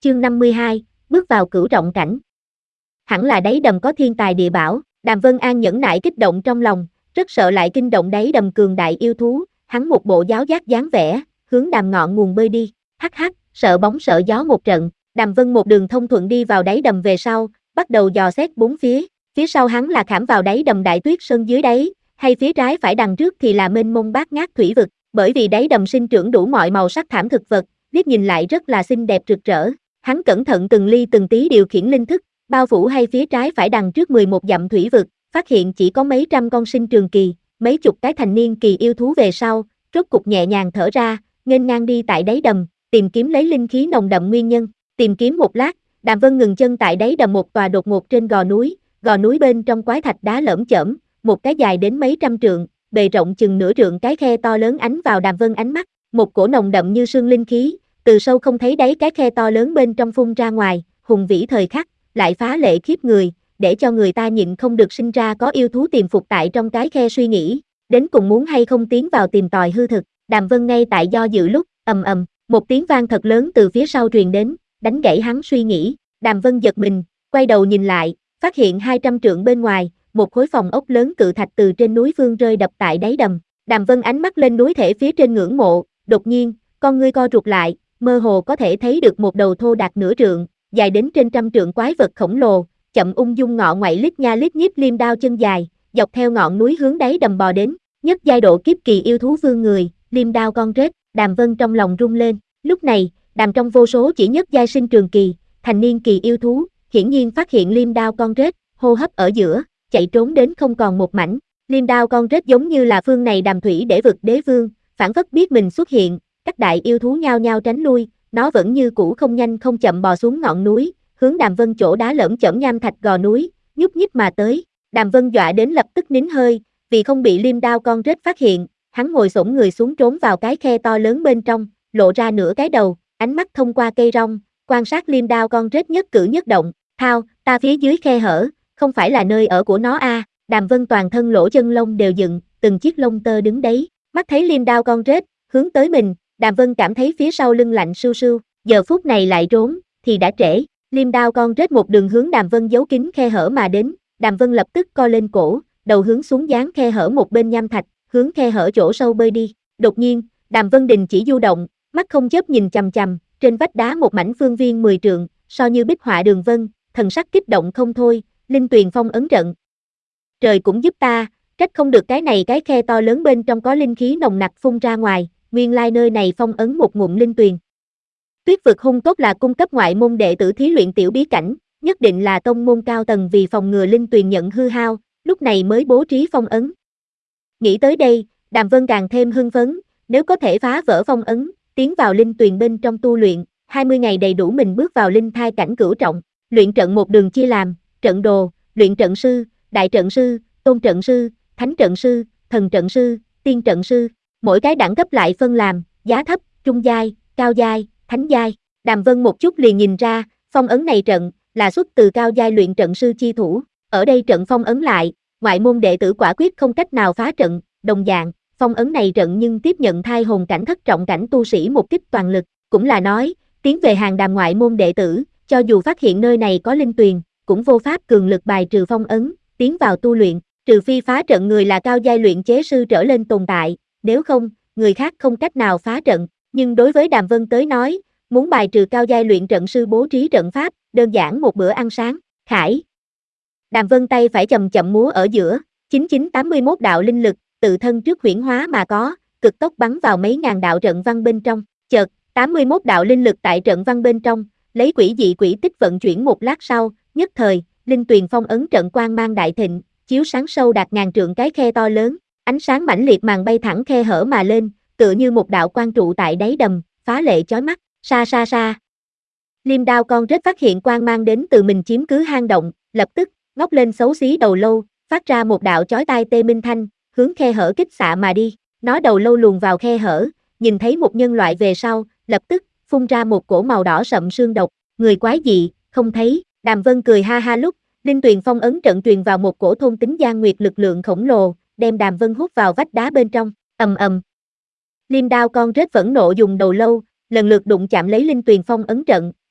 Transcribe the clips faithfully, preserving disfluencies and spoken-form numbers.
chương năm mươi hai, bước vào cửu trọng cảnh. Hẳn là đáy đầm có thiên tài địa bảo, Đàm Vân An nhẫn nại kích động trong lòng, rất sợ lại kinh động đáy đầm cường đại yêu thú, hắn một bộ giáo giác dáng vẻ, hướng đàm ngọn nguồn bơi đi, hắc hắc, sợ bóng sợ gió một trận, Đàm Vân một đường thông thuận đi vào đáy đầm về sau, bắt đầu dò xét bốn phía, phía sau hắn là khảm vào đáy đầm đại tuyết sơn dưới đáy, hay phía trái phải đằng trước thì là mênh mông bát ngát thủy vực, bởi vì đáy đầm sinh trưởng đủ mọi màu sắc thảm thực vật, liếc nhìn lại rất là xinh đẹp rực rỡ. Hắn cẩn thận từng ly từng tí điều khiển linh thức, bao phủ hay phía trái phải đằng trước mười một dặm thủy vực, phát hiện chỉ có mấy trăm con sinh trường kỳ, mấy chục cái thành niên kỳ yêu thú về sau, rốt cục nhẹ nhàng thở ra, nghênh ngang đi tại đáy đầm, tìm kiếm lấy linh khí nồng đậm nguyên nhân. Tìm kiếm một lát, Đàm Vân ngừng chân tại đáy đầm một tòa đột ngột trên gò núi, gò núi bên trong quái thạch đá lởm chởm, một cái dài đến mấy trăm trượng, bề rộng chừng nửa trượng cái khe to lớn ánh vào Đàm Vân ánh mắt, một cổ nồng đậm như sương linh khí, từ sâu không thấy đáy cái khe to lớn bên trong phun ra ngoài, hùng vĩ thời khắc, lại phá lệ khiếp người, để cho người ta nhịn không được sinh ra có yêu thú tiềm phục tại trong cái khe suy nghĩ, đến cùng muốn hay không tiến vào tìm tòi hư thực. Đàm Vân ngay tại do dự lúc, ầm ầm, một tiếng vang thật lớn từ phía sau truyền đến, đánh gãy hắn suy nghĩ. Đàm Vân giật mình, quay đầu nhìn lại, phát hiện hai trăm trượng bên ngoài, một khối phòng ốc lớn cự thạch từ trên núi phương rơi đập tại đáy đầm. Đàm Vân ánh mắt lên núi thể phía trên ngưỡng mộ, đột nhiên, con ngươi co rụt lại, mơ hồ có thể thấy được một đầu thô đạt nửa trượng, dài đến trên trăm trượng quái vật khổng lồ, chậm ung dung ngọ ngoại lít nha lít nhít liêm đao chân dài, dọc theo ngọn núi hướng đáy đầm bò đến, nhất giai độ kiếp kỳ yêu thú vương người, liêm đao con rết. Đàm Vân trong lòng rung lên, lúc này, đàm trong vô số chỉ nhất giai sinh trường kỳ, thành niên kỳ yêu thú, hiển nhiên phát hiện liêm đao con rết, hô hấp ở giữa, chạy trốn đến không còn một mảnh. Liêm đao con rết giống như là phương này đàm thủy để vực đế vương, phản phất biết mình xuất hiện, các đại yêu thú nhao nhao tránh lui, nó vẫn như cũ không nhanh không chậm bò xuống ngọn núi, hướng Đàm Vân chỗ đá lởm chởm nham thạch gò núi, nhúc nhích mà tới. Đàm Vân dọa đến lập tức nín hơi, vì không bị liêm đao con rết phát hiện, hắn ngồi xổm người xuống trốn vào cái khe to lớn bên trong, lộ ra nửa cái đầu, ánh mắt thông qua cây rong, quan sát liêm đao con rết nhất cử nhất động. Thao, ta phía dưới khe hở, không phải là nơi ở của nó a. À. Đàm Vân toàn thân lỗ chân lông đều dựng, từng chiếc lông tơ đứng đấy, mắt thấy liêm đao con rết, hướng tới mình, Đàm Vân cảm thấy phía sau lưng lạnh sưu sưu, giờ phút này lại trốn, thì đã trễ. Liêm đao con rết một đường hướng Đàm Vân giấu kín khe hở mà đến, Đàm Vân lập tức co lên cổ, đầu hướng xuống dán khe hở một bên nham thạch, hướng khe hở chỗ sâu bơi đi. Đột nhiên, Đàm Vân đình chỉ du động, mắt không chớp nhìn chằm chằm, trên vách đá một mảnh phương viên mười trượng, so như bích họa đường vân, thần sắc kích động không thôi, linh tuyền phong ấn trận. Trời cũng giúp ta, trách không được cái này cái khe to lớn bên trong có linh khí nồng nặc phun ra ngoài, nguyên lai nơi này phong ấn một ngụm linh tuyền. Tuyết vực hung cốt là cung cấp ngoại môn đệ tử thí luyện tiểu bí cảnh, nhất định là tông môn cao tầng vì phòng ngừa linh tuyền nhận hư hao, lúc này mới bố trí phong ấn. Nghĩ tới đây, Đàm Vân càng thêm hưng phấn, nếu có thể phá vỡ phong ấn, tiến vào linh tuyền bên trong tu luyện, hai mươi ngày đầy đủ mình bước vào linh thai cảnh cửu trọng. Luyện trận một đường chia làm, trận đồ, luyện trận sư, đại trận sư, tôn trận sư, thánh trận sư, thần trận sư, tiên trận sư, mỗi cái đẳng cấp lại phân làm, giá thấp, trung giai, cao giai, thánh giai. Đàm Vân một chút liền nhìn ra, phong ấn này trận, là xuất từ cao giai luyện trận sư chi thủ, ở đây trận phong ấn lại, ngoại môn đệ tử quả quyết không cách nào phá trận, đồng dạng, phong ấn này trận nhưng tiếp nhận thai hồn cảnh thất trọng cảnh tu sĩ một kích toàn lực, cũng là nói, tiến về hàng đàm ngoại môn đệ tử, cho dù phát hiện nơi này có linh tuyền, cũng vô pháp cường lực bài trừ phong ấn, tiến vào tu luyện, trừ phi phá trận người là cao giai luyện chế sư trở lên tồn tại, nếu không, người khác không cách nào phá trận, nhưng đối với Đàm Vân tới nói, muốn bài trừ cao giai luyện trận sư bố trí trận pháp, đơn giản một bữa ăn sáng, khải. Đàm Vân tay phải chậm chậm múa ở giữa, chín chín tám mươi mốt đạo linh lực, tự thân trước huyễn hóa mà có, cực tốc bắn vào mấy ngàn đạo trận văn bên trong, chợt, tám mươi mốt đạo linh lực tại trận văn bên trong, lấy quỷ dị quỷ tích vận chuyển một lát sau, nhất thời, linh tuyền phong ấn trận quang mang đại thịnh, chiếu sáng sâu đạt ngàn trượng cái khe to lớn, ánh sáng mãnh liệt màn bay thẳng khe hở mà lên, tựa như một đạo quang trụ tại đáy đầm, phá lệ chói mắt, xa xa xa. Liêm đao con rết phát hiện quang mang đến từ mình chiếm cứ hang động, lập tức, ngóc lên xấu xí đầu lâu, phát ra một đạo chói tai tê minh thanh, hướng khe hở kích xạ mà đi, nó đầu lâu luồn vào khe hở, nhìn thấy một nhân loại về sau, lập tức, phun ra một cổ màu đỏ sậm sương độc, người quái dị, không thấy. Đàm Vân cười ha ha lúc, linh tuyền phong ấn trận truyền vào một cổ thôn tính gian nguyệt lực lượng khổng lồ, đem Đàm Vân hút vào vách đá bên trong, ầm ầm. Liêm đao con rết phẫn nộ dùng đầu lâu, lần lượt đụng chạm lấy linh tuyền phong ấn trận,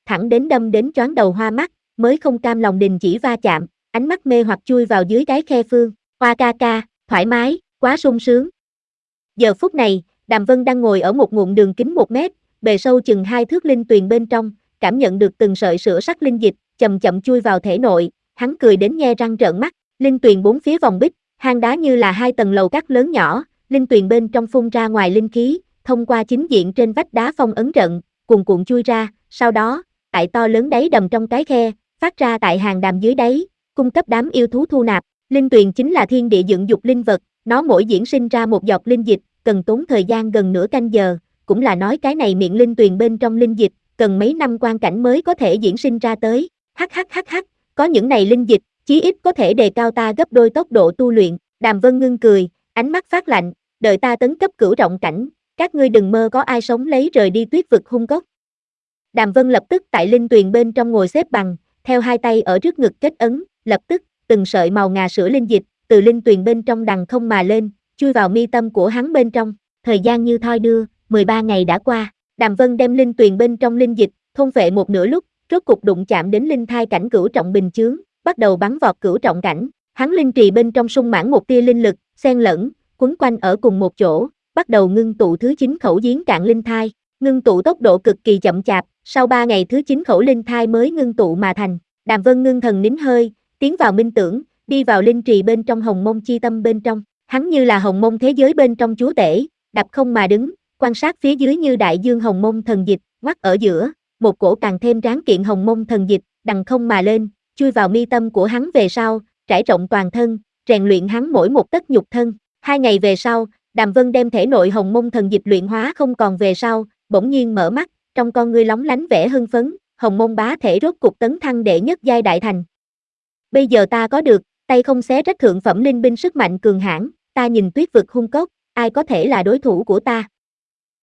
thẳng đến đâm đến choáng đầu hoa mắt, mới không cam lòng đình chỉ va chạm, ánh mắt mê hoặc chui vào dưới cái khe phương. Hoa ca ca, thoải mái, quá sung sướng. Giờ phút này, Đàm Vân đang ngồi ở một ngụm đường kính một mét, bề sâu chừng hai thước linh tuyền bên trong, cảm nhận được từng sợi sữa sắc linh dịch, chậm chậm chui vào thể nội, hắn cười đến nhe răng trợn mắt, linh tuyền bốn phía vòng bích, hang đá như là hai tầng lầu các lớn nhỏ, linh tuyền bên trong phun ra ngoài linh khí, thông qua chính diện trên vách đá phong ấn trận, cuồn cuộn chui ra, sau đó, tại to lớn đáy đầm trong cái khe, phát ra tại hàng đàm dưới đáy, cung cấp đám yêu thú thu nạp. Linh tuyền chính là thiên địa dựng dục linh vật, nó mỗi diễn sinh ra một giọt linh dịch, cần tốn thời gian gần nửa canh giờ, cũng là nói cái này miệng linh tuyền bên trong linh dịch, cần mấy năm quan cảnh mới có thể diễn sinh ra tới. Hắc hắc hắc hắc, có những này linh dịch, chí ít có thể đề cao ta gấp đôi tốc độ tu luyện. Đàm Vân ngưng cười, ánh mắt phát lạnh, đợi ta tấn cấp cửu trọng cảnh, các ngươi đừng mơ có ai sống lấy rời đi tuyết vực hung cốc. Đàm Vân lập tức tại linh tuyền bên trong ngồi xếp bằng, theo hai tay ở trước ngực kết ấn, lập tức, từng sợi màu ngà sữa linh dịch, từ linh tuyền bên trong đằng không mà lên, chui vào mi tâm của hắn bên trong. Thời gian như thoi đưa, mười ba ngày đã qua, Đàm Vân đem linh tuyền bên trong linh dịch, thôn phệ một nửa lúc, rốt cục đụng chạm đến linh thai cảnh cửu trọng bình chướng, bắt đầu bắn vọt cửu trọng cảnh. Hắn linh trì bên trong sung mãn một tia linh lực, xen lẫn, quấn quanh ở cùng một chỗ, bắt đầu ngưng tụ thứ chín khẩu giếng cạn linh thai. Ngưng tụ tốc độ cực kỳ chậm chạp, sau ba ngày thứ chín khẩu linh thai mới ngưng tụ mà thành. Đàm Vân ngưng thần nín hơi, tiến vào minh tưởng, đi vào linh trì bên trong hồng mông chi tâm bên trong. Hắn như là hồng mông thế giới bên trong chúa tể, đạp không mà đứng, quan sát phía dưới như đại dương hồng mông thần dịch, ngoắt ở giữa, một cổ càng thêm tráng kiện hồng mông thần dịch, đằng không mà lên, chui vào mi tâm của hắn về sau, trải rộng toàn thân, rèn luyện hắn mỗi một tấc nhục thân. Hai ngày về sau, Đàm Vân đem thể nội hồng mông thần dịch luyện hóa không còn về sau, bỗng nhiên mở mắt, trong con ngươi lóng lánh vẻ hưng phấn, hồng mông bá thể rốt cục tấn thăng đệ nhất giai đại thành. Bây giờ ta có được, tay không xé rách thượng phẩm linh binh sức mạnh cường hãn, ta nhìn tuyết vực hung cốc, ai có thể là đối thủ của ta.